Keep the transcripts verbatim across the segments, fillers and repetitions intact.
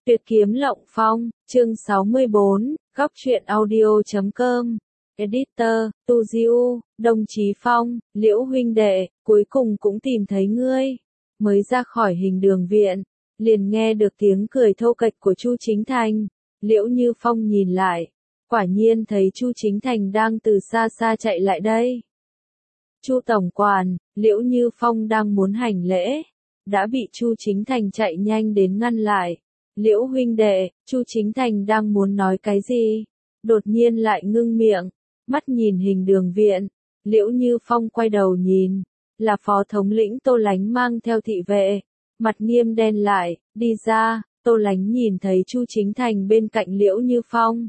Tuyệt kiếm lộng phong, chương sáu mươi bốn, góc truyện audio chấm com. Editor, Tu Diu, Đồng Chí Phong, Liễu huynh đệ, cuối cùng cũng tìm thấy ngươi. Mới ra khỏi hình đường viện, liền nghe được tiếng cười thô kệch của Chu Chính Thành. Liễu Như Phong nhìn lại, quả nhiên thấy Chu Chính Thành đang từ xa xa chạy lại đây. Chu tổng quản, Liễu Như Phong đang muốn hành lễ, đã bị Chu Chính Thành chạy nhanh đến ngăn lại. Liễu huynh đệ, Chu Chính Thành đang muốn nói cái gì, đột nhiên lại ngưng miệng, mắt nhìn hình đường viện. Liễu Như Phong quay đầu nhìn, là phó thống lĩnh Tô Lánh mang theo thị vệ, mặt nghiêm đen lại, đi ra. Tô Lánh nhìn thấy Chu Chính Thành bên cạnh Liễu Như Phong,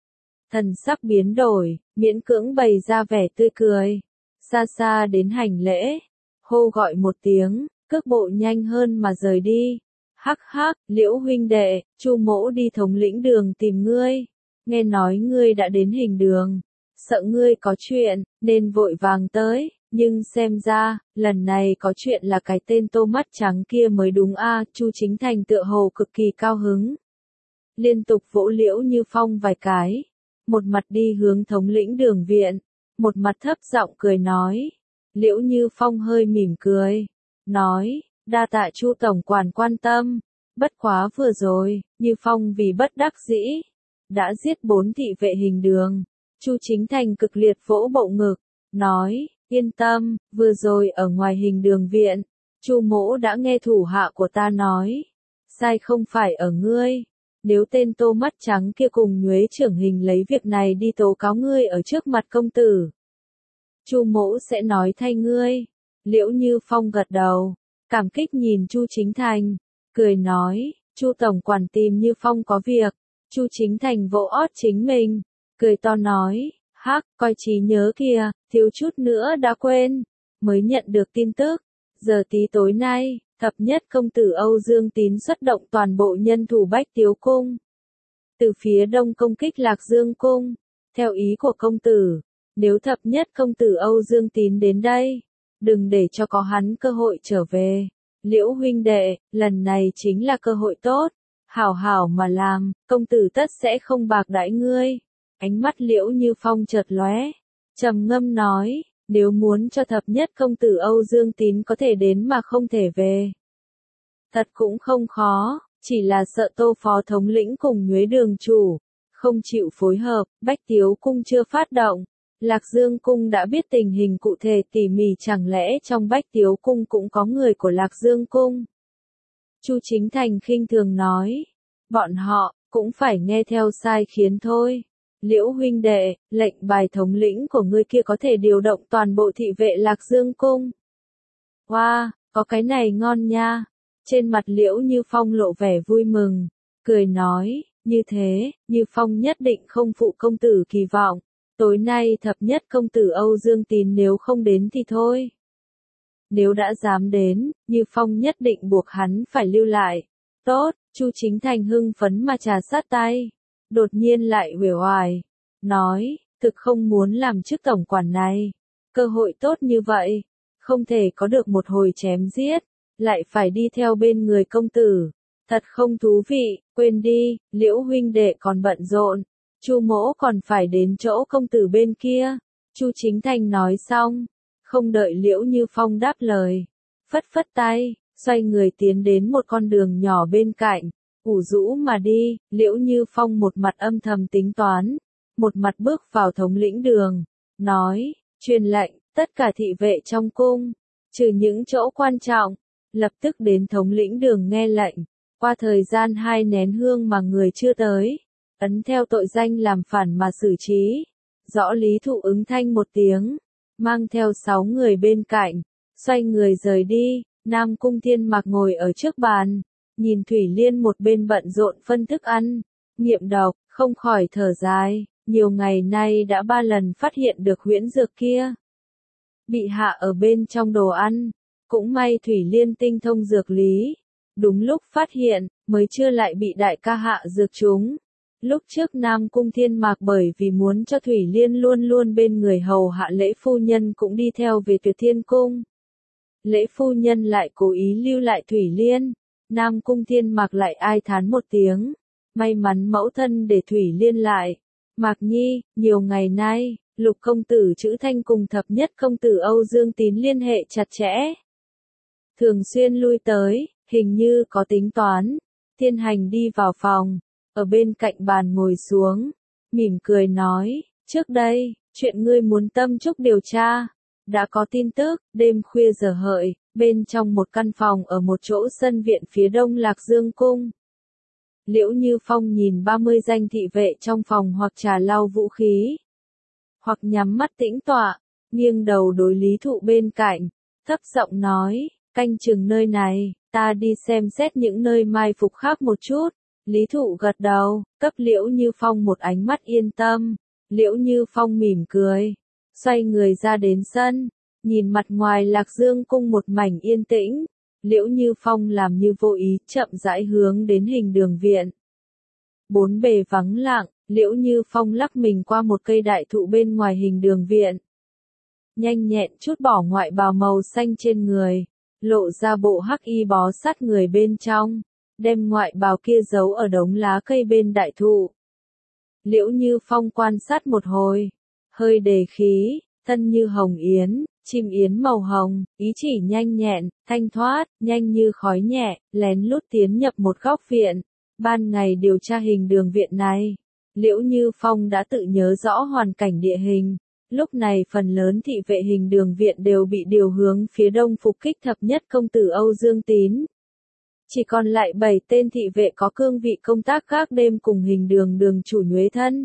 thần sắc biến đổi, miễn cưỡng bày ra vẻ tươi cười, xa xa đến hành lễ, hô gọi một tiếng, cước bộ nhanh hơn mà rời đi. Hắc hắc, Liễu huynh đệ, Chu mỗ đi thống lĩnh đường tìm ngươi, nghe nói ngươi đã đến hình đường, sợ ngươi có chuyện, nên vội vàng tới, nhưng xem ra, lần này có chuyện là cái tên Tô mắt trắng kia mới đúng a. Chu Chính Thành tựa hồ cực kỳ cao hứng, liên tục vỗ Liễu Như Phong vài cái, một mặt đi hướng thống lĩnh đường viện, một mặt thấp giọng cười nói. Liễu Như Phong hơi mỉm cười, nói, đa tạ Chu tổng quản quan tâm, bất quá vừa rồi, Như Phong vì bất đắc dĩ, đã giết bốn thị vệ hình đường. Chu Chính Thành cực liệt vỗ bộ ngực, nói, yên tâm, vừa rồi ở ngoài hình đường viện, Chu mỗ đã nghe thủ hạ của ta nói, sai không phải ở ngươi, nếu tên Tô mắt trắng kia cùng Nhuế trưởng hình lấy việc này đi tố cáo ngươi ở trước mặt công tử, Chu mỗ sẽ nói thay ngươi. Liễu Như Phong gật đầu, cảm kích nhìn Chu Chính Thành, cười nói, Chu tổng quản tìm Như Phong có việc. Chu Chính Thành vỗ ót chính mình, cười to nói, hắc, coi trí nhớ kìa, thiếu chút nữa đã quên, mới nhận được tin tức, giờ tí tối nay, thập nhất công tử Âu Dương Tín xuất động toàn bộ nhân thủ Bách Tiếu Cung, từ phía đông công kích Lạc Dương Cung, theo ý của công tử, nếu thập nhất công tử Âu Dương Tín đến đây, đừng để cho có hắn cơ hội trở về. Liễu huynh đệ, lần này chính là cơ hội tốt, hảo hảo mà làm, công tử tất sẽ không bạc đãi ngươi. Ánh mắt Liễu Như Phong chợt lóe, trầm ngâm nói, nếu muốn cho thập nhất công tử Âu Dương Tín có thể đến mà không thể về, thật cũng không khó, chỉ là sợ Tô phó thống lĩnh cùng Nhuế đường chủ không chịu phối hợp. Bách Tiếu Cung chưa phát động, Lạc Dương Cung đã biết tình hình cụ thể tỉ mỉ, chẳng lẽ trong Bách Tiếu Cung cũng có người của Lạc Dương Cung? Chu Chính Thành khinh thường nói, bọn họ cũng phải nghe theo sai khiến thôi. Liễu huynh đệ, lệnh bài thống lĩnh của ngươi kia có thể điều động toàn bộ thị vệ Lạc Dương Cung. Wow, có cái này ngon nha. Trên mặt Liễu Như Phong lộ vẻ vui mừng, cười nói, như thế, Như Phong nhất định không phụ công tử kỳ vọng. Tối nay thập nhất công tử Âu Dương Tín nếu không đến thì thôi. Nếu đã dám đến, Như Phong nhất định buộc hắn phải lưu lại. Tốt, Chu Chính Thành hưng phấn mà trà sát tay, đột nhiên lại uể oải, nói, thực không muốn làm chức tổng quản này. Cơ hội tốt như vậy, không thể có được một hồi chém giết, lại phải đi theo bên người công tử. Thật không thú vị, quên đi, Liễu huynh đệ còn bận rộn. Chu mỗ còn phải đến chỗ công tử bên kia. Chu Chính Thành nói xong, không đợi Liễu Như Phong đáp lời, phất phất tay, xoay người tiến đến một con đường nhỏ bên cạnh, ủ rũ mà đi. Liễu Như Phong một mặt âm thầm tính toán, một mặt bước vào thống lĩnh đường, nói, truyền lệnh, tất cả thị vệ trong cung, trừ những chỗ quan trọng, lập tức đến thống lĩnh đường nghe lệnh. Qua thời gian hai nén hương mà người chưa tới, ấn theo tội danh làm phản mà xử trí. Rõ Lý Thụ ứng thanh một tiếng, mang theo sáu người bên cạnh, xoay người rời đi. Nam Cung Thiên Mạc ngồi ở trước bàn, nhìn Thủy Liên một bên bận rộn phân thức ăn, nghiệm độc, không khỏi thở dài, nhiều ngày nay đã ba lần phát hiện được huyễn dược kia bị hạ ở bên trong đồ ăn, cũng may Thủy Liên tinh thông dược lý, đúng lúc phát hiện, mới chưa lại bị đại ca hạ dược chúng. Lúc trước Nam Cung Thiên Mạc bởi vì muốn cho Thủy Liên luôn luôn bên người hầu hạ Lễ phu nhân cũng đi theo về Tuyệt Thiên Cung. Lễ phu nhân lại cố ý lưu lại Thủy Liên, Nam Cung Thiên Mạc lại ai thán một tiếng. May mắn mẫu thân để Thủy Liên lại. Mạc Nhi, nhiều ngày nay, Lục công tử Trữ Thanh cùng thập nhất công tử Âu Dương Tín liên hệ chặt chẽ. Thường xuyên lui tới, hình như có tính toán. Thiên Hành đi vào phòng, ở bên cạnh bàn ngồi xuống, mỉm cười nói, trước đây, chuyện ngươi muốn tâm trúc điều tra, đã có tin tức, đêm khuya giờ hợi, bên trong một căn phòng ở một chỗ sân viện phía đông Lạc Dương Cung. Liễu Như Phong nhìn ba mươi danh thị vệ trong phòng hoặc trà lau vũ khí, hoặc nhắm mắt tĩnh tọa, nghiêng đầu đối Lý Thụ bên cạnh, thấp giọng nói, canh chừng nơi này, ta đi xem xét những nơi mai phục khác một chút. Lý Thụ gật đầu, cấp Liễu Như Phong một ánh mắt yên tâm. Liễu Như Phong mỉm cười, xoay người ra đến sân, nhìn mặt ngoài Lạc Dương Cung một mảnh yên tĩnh. Liễu Như Phong làm như vô ý, chậm rãi hướng đến Hình Đường Viện. Bốn bề vắng lặng, Liễu Như Phong lắc mình qua một cây đại thụ bên ngoài Hình Đường Viện. Nhanh nhẹn chút bỏ ngoại bào màu xanh trên người, lộ ra bộ hắc y bó sát người bên trong, đem ngoại bào kia giấu ở đống lá cây bên đại thụ. Liễu Như Phong quan sát một hồi, hơi đề khí, thân như hồng yến, chim yến màu hồng, ý chỉ nhanh nhẹn, thanh thoát, nhanh như khói nhẹ, lén lút tiến nhập một góc viện. Ban ngày điều tra Hình Đường Viện này, Liễu Như Phong đã tự nhớ rõ hoàn cảnh địa hình. Lúc này phần lớn thị vệ Hình Đường Viện đều bị điều hướng phía đông phục kích thập nhất công tử Âu Dương Tín. Chỉ còn lại bảy tên thị vệ có cương vị công tác gác đêm cùng Hình Đường đường chủ Nhuế Thân.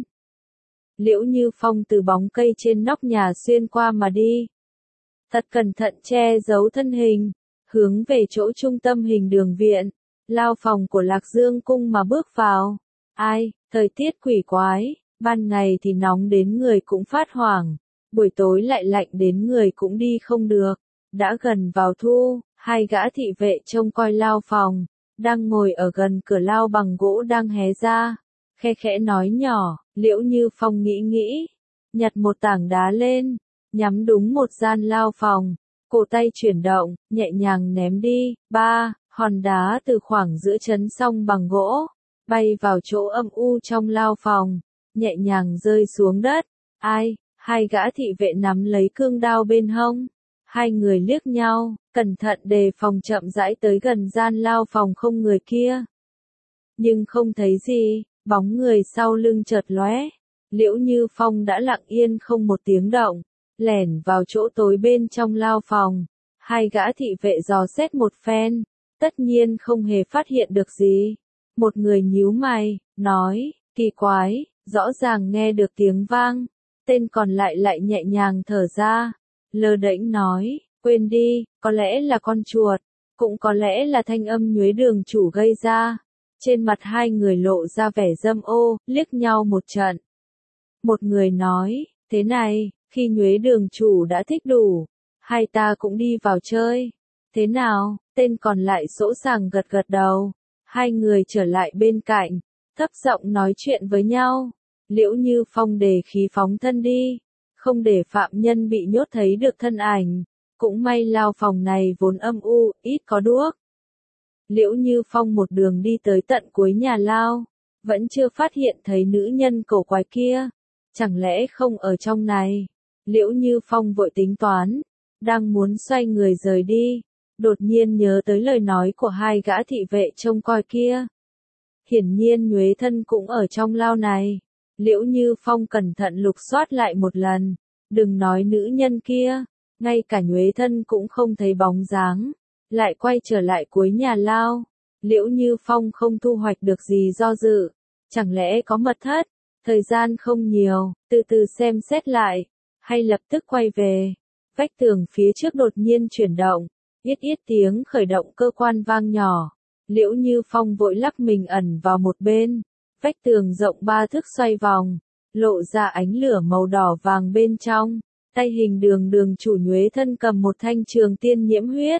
Liễu Như Phong từ bóng cây trên nóc nhà xuyên qua mà đi. Thật cẩn thận che giấu thân hình, hướng về chỗ trung tâm Hình Đường Viện, lao phòng của Lạc Dương Cung mà bước vào. Ai, thời tiết quỷ quái, ban ngày thì nóng đến người cũng phát hoảng, buổi tối lại lạnh đến người cũng đi không được. Đã gần vào thu, hai gã thị vệ trông coi lao phòng, đang ngồi ở gần cửa lao bằng gỗ đang hé ra, khe khẽ nói nhỏ. Liễu Như Phong nghĩ nghĩ, nhặt một tảng đá lên, nhắm đúng một gian lao phòng, cổ tay chuyển động, nhẹ nhàng ném đi. Ba, hòn đá từ khoảng giữa chấn song bằng gỗ, bay vào chỗ âm u trong lao phòng, nhẹ nhàng rơi xuống đất. Ai? Hai gã thị vệ nắm lấy cương đao bên hông. Hai người liếc nhau, cẩn thận đề phòng chậm rãi tới gần gian lao phòng không người kia. Nhưng không thấy gì, bóng người sau lưng chợt lóe. Liễu Như Phong đã lặng yên không một tiếng động, lẻn vào chỗ tối bên trong lao phòng. Hai gã thị vệ dò xét một phen, tất nhiên không hề phát hiện được gì. Một người nhíu mày, nói, kỳ quái, rõ ràng nghe được tiếng vang. Tên còn lại lại nhẹ nhàng thở ra, lơ đễnh nói, quên đi, có lẽ là con chuột, cũng có lẽ là thanh âm Nhuế đường chủ gây ra. Trên mặt hai người lộ ra vẻ dâm ô, liếc nhau một trận. Một người nói, thế này, khi Nhuế đường chủ đã thích đủ, hai ta cũng đi vào chơi. Thế nào? Tên còn lại sỗ sàng gật gật đầu. Hai người trở lại bên cạnh, thấp giọng nói chuyện với nhau. Liễu Như Phong đề khí phóng thân đi, không để phạm nhân bị nhốt thấy được thân ảnh. Cũng may lao phòng này vốn âm u, ít có đuốc. Liễu Như Phong một đường đi tới tận cuối nhà lao, vẫn chưa phát hiện thấy nữ nhân cổ quái kia. Chẳng lẽ không ở trong này? Liễu Như Phong vội tính toán, đang muốn xoay người rời đi, đột nhiên nhớ tới lời nói của hai gã thị vệ trông coi kia. Hiển nhiên Nhuế Thân cũng ở trong lao này. Liễu Như Phong cẩn thận lục soát lại một lần, đừng nói nữ nhân kia, ngay cả Nhuế Thân cũng không thấy bóng dáng. Lại quay trở lại cuối nhà lao. Liễu Như Phong không thu hoạch được gì do dự. Chẳng lẽ có mật thất? Thời gian không nhiều, từ từ xem xét lại, hay lập tức quay về. Vách tường phía trước đột nhiên chuyển động, ít ít tiếng khởi động cơ quan vang nhỏ. Liễu Như Phong vội lắc mình ẩn vào một bên. Vách tường rộng ba thước xoay vòng, lộ ra ánh lửa màu đỏ vàng bên trong. Tay Hình Đường đường chủ Nhuế Thân cầm một thanh trường tiên nhiễm huyết.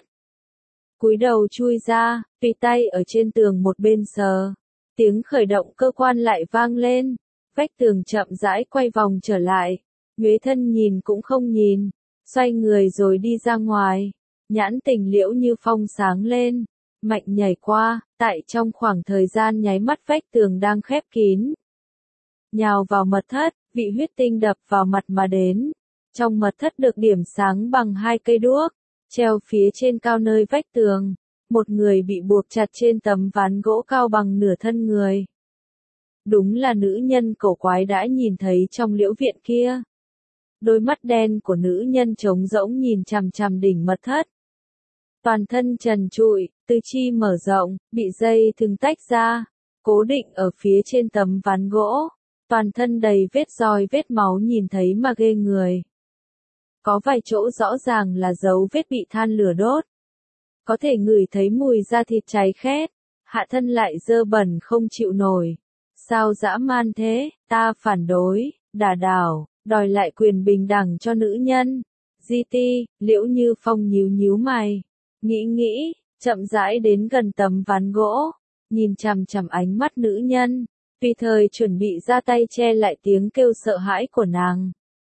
Cúi đầu chui ra, tùy tay ở trên tường một bên sờ. Tiếng khởi động cơ quan lại vang lên. Vách tường chậm rãi quay vòng trở lại. Nhuế Thân nhìn cũng không nhìn, xoay người rồi đi ra ngoài. Nhãn tình Liễu Như Phong sáng lên, mạnh nhảy qua, tại trong khoảng thời gian nháy mắt vách tường đang khép kín. Nhào vào mật thất, vị huyết tinh đập vào mặt mà đến. Trong mật thất được điểm sáng bằng hai cây đuốc, treo phía trên cao nơi vách tường. Một người bị buộc chặt trên tấm ván gỗ cao bằng nửa thân người. Đúng là nữ nhân cổ quái đã nhìn thấy trong liễu viện kia. Đôi mắt đen của nữ nhân trống rỗng nhìn chằm chằm đỉnh mật thất. Toàn thân trần trụi, tứ chi mở rộng, bị dây thừng tách ra, cố định ở phía trên tấm ván gỗ. Toàn thân đầy vết roi vết máu nhìn thấy mà ghê người. Có vài chỗ rõ ràng là dấu vết bị than lửa đốt. Có thể ngửi thấy mùi da thịt cháy khét, hạ thân lại dơ bẩn không chịu nổi. Sao dã man thế, ta phản đối, đả đảo, đòi lại quyền bình đẳng cho nữ nhân. Di ti, Liễu Như Phong nhíu nhíu mày, nghĩ nghĩ, chậm rãi đến gần tấm ván gỗ, nhìn chằm chằm ánh mắt nữ nhân, tùy thời chuẩn bị ra tay che lại tiếng kêu sợ hãi của nàng.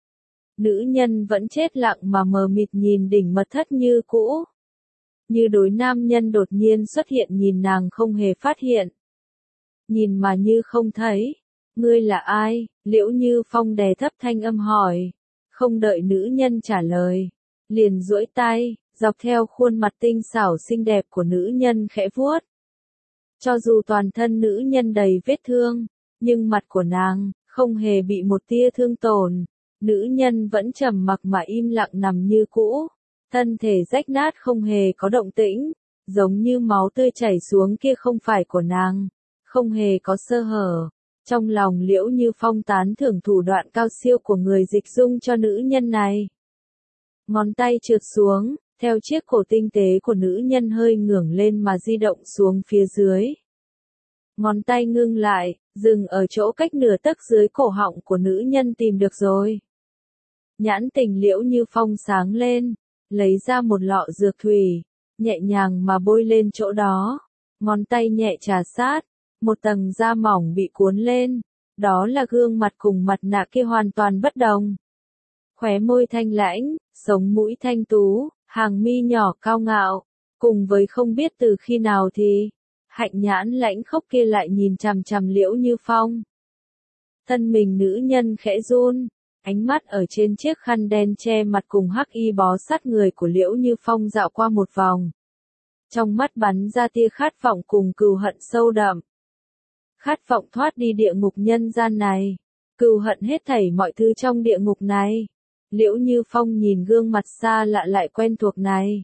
Nữ nhân vẫn chết lặng mà mờ mịt nhìn đỉnh mật thất như cũ. Như đối nam nhân đột nhiên xuất hiện nhìn nàng không hề phát hiện. Nhìn mà như không thấy. Ngươi là ai? Liễu Như Phong đè thấp thanh âm hỏi. Không đợi nữ nhân trả lời. Liền duỗi tay, dọc theo khuôn mặt tinh xảo xinh đẹp của nữ nhân khẽ vuốt. Cho dù toàn thân nữ nhân đầy vết thương, nhưng mặt của nàng không hề bị một tia thương tổn. Nữ nhân vẫn trầm mặc mà im lặng nằm như cũ. Thân thể rách nát không hề có động tĩnh, giống như máu tươi chảy xuống kia không phải của nàng, không hề có sơ hở. Trong lòng Liễu Như Phong tán thưởng thủ đoạn cao siêu của người dịch dung cho nữ nhân này. Ngón tay trượt xuống, theo chiếc cổ tinh tế của nữ nhân hơi ngưởng lên mà di động xuống phía dưới. Ngón tay ngưng lại, dừng ở chỗ cách nửa tấc dưới cổ họng của nữ nhân tìm được rồi. Nhãn tình Liễu Như Phong sáng lên. Lấy ra một lọ dược thủy, nhẹ nhàng mà bôi lên chỗ đó, ngón tay nhẹ trà sát, một tầng da mỏng bị cuốn lên, đó là gương mặt cùng mặt nạ kia hoàn toàn bất đồng. Khóe môi thanh lãnh, sống mũi thanh tú, hàng mi nhỏ cao ngạo, cùng với không biết từ khi nào thì, hạnh nhãn lãnh khốc kia lại nhìn chằm chằm Liễu Như Phong. Thân mình nữ nhân khẽ run. Ánh mắt ở trên chiếc khăn đen che mặt cùng hắc y bó sát người của Liễu Như Phong dạo qua một vòng. Trong mắt bắn ra tia khát vọng cùng cừu hận sâu đậm. Khát vọng thoát đi địa ngục nhân gian này. Cừu hận hết thảy mọi thứ trong địa ngục này. Liễu Như Phong nhìn gương mặt xa lạ lại quen thuộc này.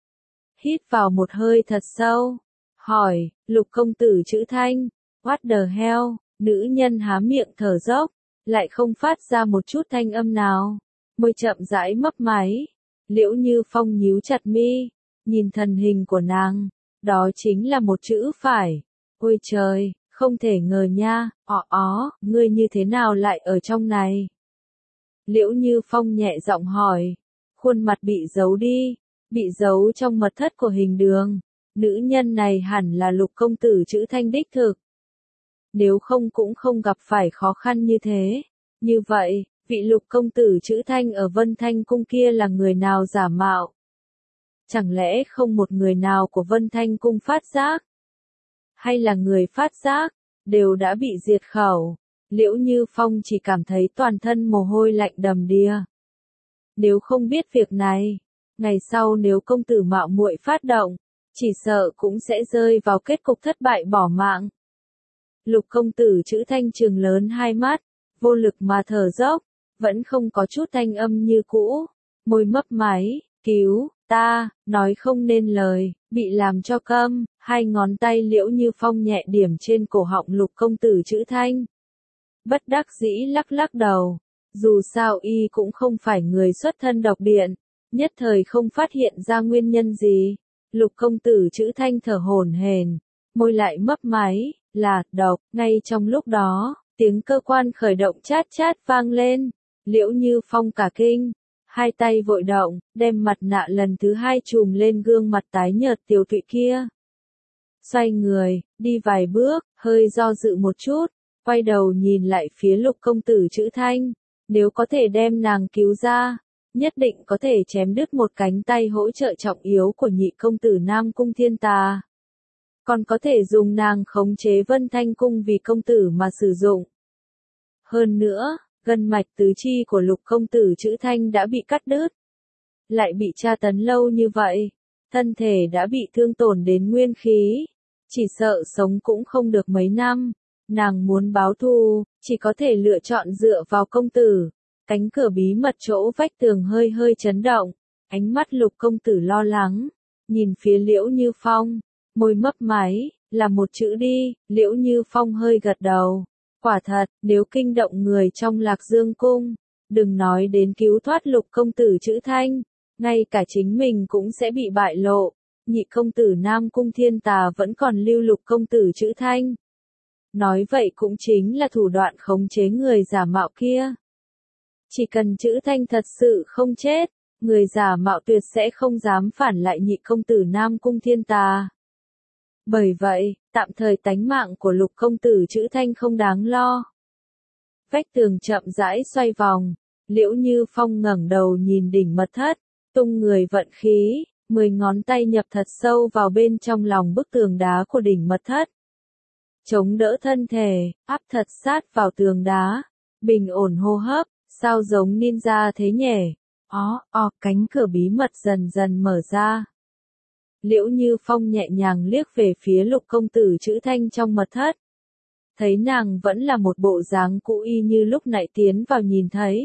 Hít vào một hơi thật sâu. Hỏi, Lục công tử chữ Thanh. What the hell? Nữ nhân há miệng thở dốc. Lại không phát ra một chút thanh âm nào, môi chậm rãi mấp máy. Liễu Như Phong nhíu chặt mi, nhìn thần hình của nàng, đó chính là một chữ phải. Ôi trời, không thể ngờ nha, ó ó, ngươi như thế nào lại ở trong này? Liễu Như Phong nhẹ giọng hỏi, khuôn mặt bị giấu đi, bị giấu trong mật thất của hình đường. Nữ nhân này hẳn là Lục công tử chữ Thanh đích thực. Nếu không cũng không gặp phải khó khăn như thế. Như vậy, vị Lục công tử chữ Thanh ở Vân Thanh cung kia là người nào giả mạo? Chẳng lẽ không một người nào của Vân Thanh cung phát giác? Hay là người phát giác, đều đã bị diệt khẩu? Liễu Như Phong chỉ cảm thấy toàn thân mồ hôi lạnh đầm đìa. Nếu không biết việc này, ngày sau nếu công tử mạo muội phát động, chỉ sợ cũng sẽ rơi vào kết cục thất bại bỏ mạng. Lục công tử chữ Thanh trừng lớn hai mắt, vô lực mà thở dốc, vẫn không có chút thanh âm như cũ, môi mấp máy, cứu, ta, nói không nên lời, bị làm cho câm, hai ngón tay Liễu Như Phong nhẹ điểm trên cổ họng Lục công tử chữ Thanh. Bất đắc dĩ lắc lắc đầu, dù sao y cũng không phải người xuất thân độc điện, nhất thời không phát hiện ra nguyên nhân gì. Lục công tử chữ Thanh thở hổn hển, môi lại mấp máy, là, độc, ngay trong lúc đó, tiếng cơ quan khởi động chát chát vang lên, Liễu Như Phong cả kinh, hai tay vội động, đem mặt nạ lần thứ hai trùm lên gương mặt tái nhợt tiều tụy kia. Xoay người, đi vài bước, hơi do dự một chút, quay đầu nhìn lại phía Lục công tử chữ Thanh, nếu có thể đem nàng cứu ra, nhất định có thể chém đứt một cánh tay hỗ trợ trọng yếu của nhị công tử Nam Cung Thiên Tà. còn có thể dùng nàng khống chế Vân Thanh Cung vì công tử mà sử dụng. Hơn nữa, gân mạch tứ chi của Lục công tử Trữ Thanh đã bị cắt đứt. Lại bị tra tấn lâu như vậy, thân thể đã bị thương tổn đến nguyên khí, chỉ sợ sống cũng không được mấy năm. Nàng muốn báo thù, chỉ có thể lựa chọn dựa vào công tử. Cánh cửa bí mật chỗ vách tường hơi hơi chấn động, ánh mắt Lục công tử lo lắng, nhìn phía Liễu Như Phong, môi mấp máy, là một chữ đi. Liễu Như Phong hơi gật đầu. Quả thật, nếu kinh động người trong Lạc Dương cung, đừng nói đến cứu thoát Lục công tử Trữ Thanh, ngay cả chính mình cũng sẽ bị bại lộ. Nhị công tử Nam Cung Thiên Tà vẫn còn lưu Lục công tử Trữ Thanh. Nói vậy cũng chính là thủ đoạn khống chế người giả mạo kia. Chỉ cần Trữ Thanh thật sự không chết, người giả mạo tuyệt sẽ không dám phản lại nhị công tử Nam Cung Thiên Tà. Bởi vậy, tạm thời tánh mạng của Lục công tử Trữ Thanh không đáng lo. Vách tường chậm rãi xoay vòng, Liễu Như Phong ngẩng đầu nhìn đỉnh mật thất, tung người vận khí, mười ngón tay nhập thật sâu vào bên trong lòng bức tường đá của đỉnh mật thất. Chống đỡ thân thể, áp thật sát vào tường đá, bình ổn hô hấp, sao giống ninja thế nhỉ? Ó, ó, cánh cửa bí mật dần dần mở ra. Liễu Như Phong nhẹ nhàng liếc về phía Lục công tử Trữ Thanh trong mật thất. Thấy nàng vẫn là một bộ dáng cũ y như lúc nãy tiến vào nhìn thấy.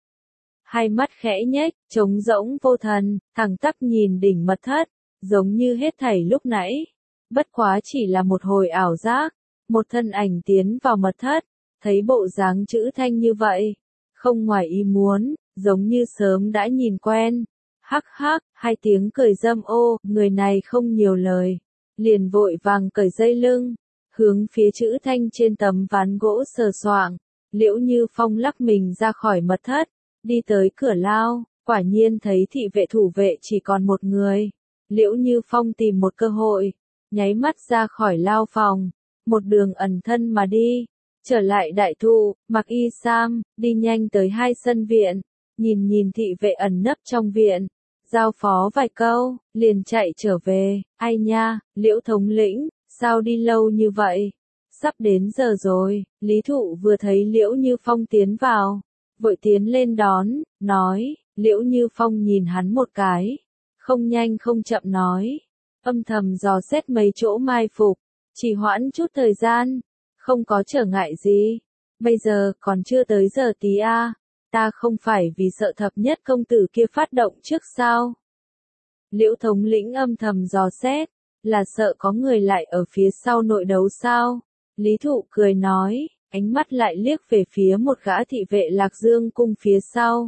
Hai mắt khẽ nhếch, trống rỗng vô thần, thẳng tắp nhìn đỉnh mật thất, giống như hết thảy lúc nãy. Bất quá chỉ là một hồi ảo giác, một thân ảnh tiến vào mật thất, thấy bộ dáng Trữ Thanh như vậy. Không ngoài ý muốn, giống như sớm đã nhìn quen. Hắc hắc, hai tiếng cười dâm ô, người này không nhiều lời. Liền vội vàng cởi dây lưng, hướng phía Trữ Thanh trên tấm ván gỗ sờ soạng. Liễu Như Phong lắc mình ra khỏi mật thất, đi tới cửa lao, quả nhiên thấy thị vệ thủ vệ chỉ còn một người. Liễu Như Phong tìm một cơ hội, nháy mắt ra khỏi lao phòng, một đường ẩn thân mà đi. Trở lại đại thụ, mặc y sam, đi nhanh tới hai sân viện, nhìn nhìn thị vệ ẩn nấp trong viện, giao phó vài câu, liền chạy trở về. Ai nha, Liễu thống lĩnh, sao đi lâu như vậy? Sắp đến giờ rồi. Lý Thụ vừa thấy Liễu Như Phong tiến vào, vội tiến lên đón, nói. Liễu Như Phong nhìn hắn một cái, không nhanh không chậm nói, âm thầm dò xét mấy chỗ mai phục, chỉ hoãn chút thời gian. Không có trở ngại gì. Bây giờ còn chưa tới giờ tí a, à. Ta không phải vì sợ thập nhất công tử kia phát động trước sao? Liễu thống lĩnh âm thầm dò xét, là sợ có người lại ở phía sau nội đấu sao? Lý Thụ cười nói, ánh mắt lại liếc về phía một gã thị vệ Lạc Dương cung phía sau.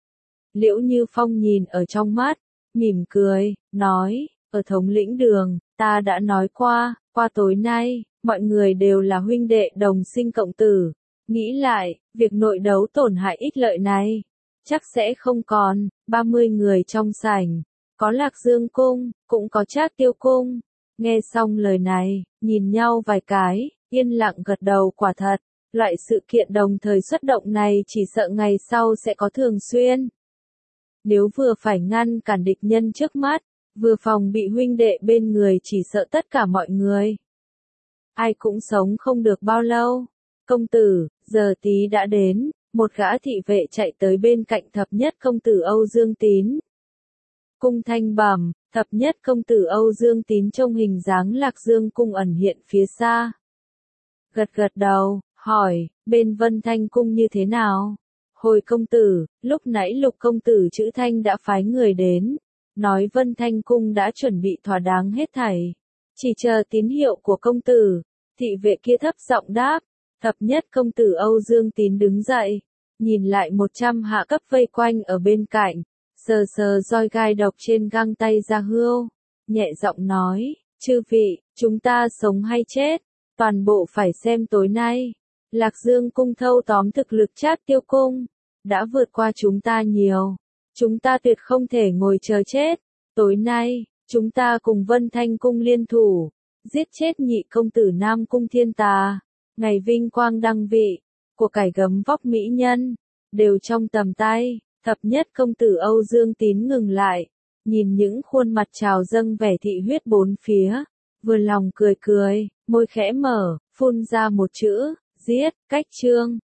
Liễu Như Phong nhìn ở trong mắt, mỉm cười, nói, ở thống lĩnh đường, ta đã nói qua, qua tối nay, mọi người đều là huynh đệ đồng sinh cộng tử. Nghĩ lại, việc nội đấu tổn hại ích lợi này, chắc sẽ không còn. ba mươi người trong sảnh, có Lạc Dương cung, cũng có Trác Tiêu cung. Nghe xong lời này, nhìn nhau vài cái, yên lặng gật đầu. Quả thật, loại sự kiện đồng thời xuất động này chỉ sợ ngày sau sẽ có thường xuyên. Nếu vừa phải ngăn cản địch nhân trước mắt, vừa phòng bị huynh đệ bên người, chỉ sợ tất cả mọi người, ai cũng sống không được bao lâu. Công tử, giờ tí đã đến. Một gã thị vệ chạy tới bên cạnh thập nhất công tử Âu Dương Tín. Cung thanh bẩm, thập nhất công tử Âu Dương Tín trông hình dáng Lạc Dương cung ẩn hiện phía xa. Gật gật đầu, hỏi, bên Vân Thanh cung như thế nào? Hồi công tử, lúc nãy Lục công tử Trữ Thanh đã phái người đến, nói Vân Thanh cung đã chuẩn bị thỏa đáng hết thảy, chỉ chờ tín hiệu của công tử. Thị vệ kia thấp giọng đáp. Thập nhất công tử Âu Dương Tín đứng dậy, nhìn lại một trăm hạ cấp vây quanh ở bên cạnh, sờ sờ roi gai độc trên găng tay ra hươu, nhẹ giọng nói, chư vị, chúng ta sống hay chết, toàn bộ phải xem tối nay. Lạc Dương cung thâu tóm thực lực Trác Tiêu cung, đã vượt qua chúng ta nhiều, chúng ta tuyệt không thể ngồi chờ chết. Tối nay, chúng ta cùng Vân Thanh cung liên thủ, giết chết nhị công tử Nam Cung Thiên Tà. Ngày vinh quang đăng vị, của cải gấm vóc mỹ nhân, đều trong tầm tay. Thập nhất công tử Âu Dương Tín ngừng lại, nhìn những khuôn mặt trào dâng vẻ thị huyết bốn phía, vừa lòng cười cười, môi khẽ mở, phun ra một chữ, giết, cách chương.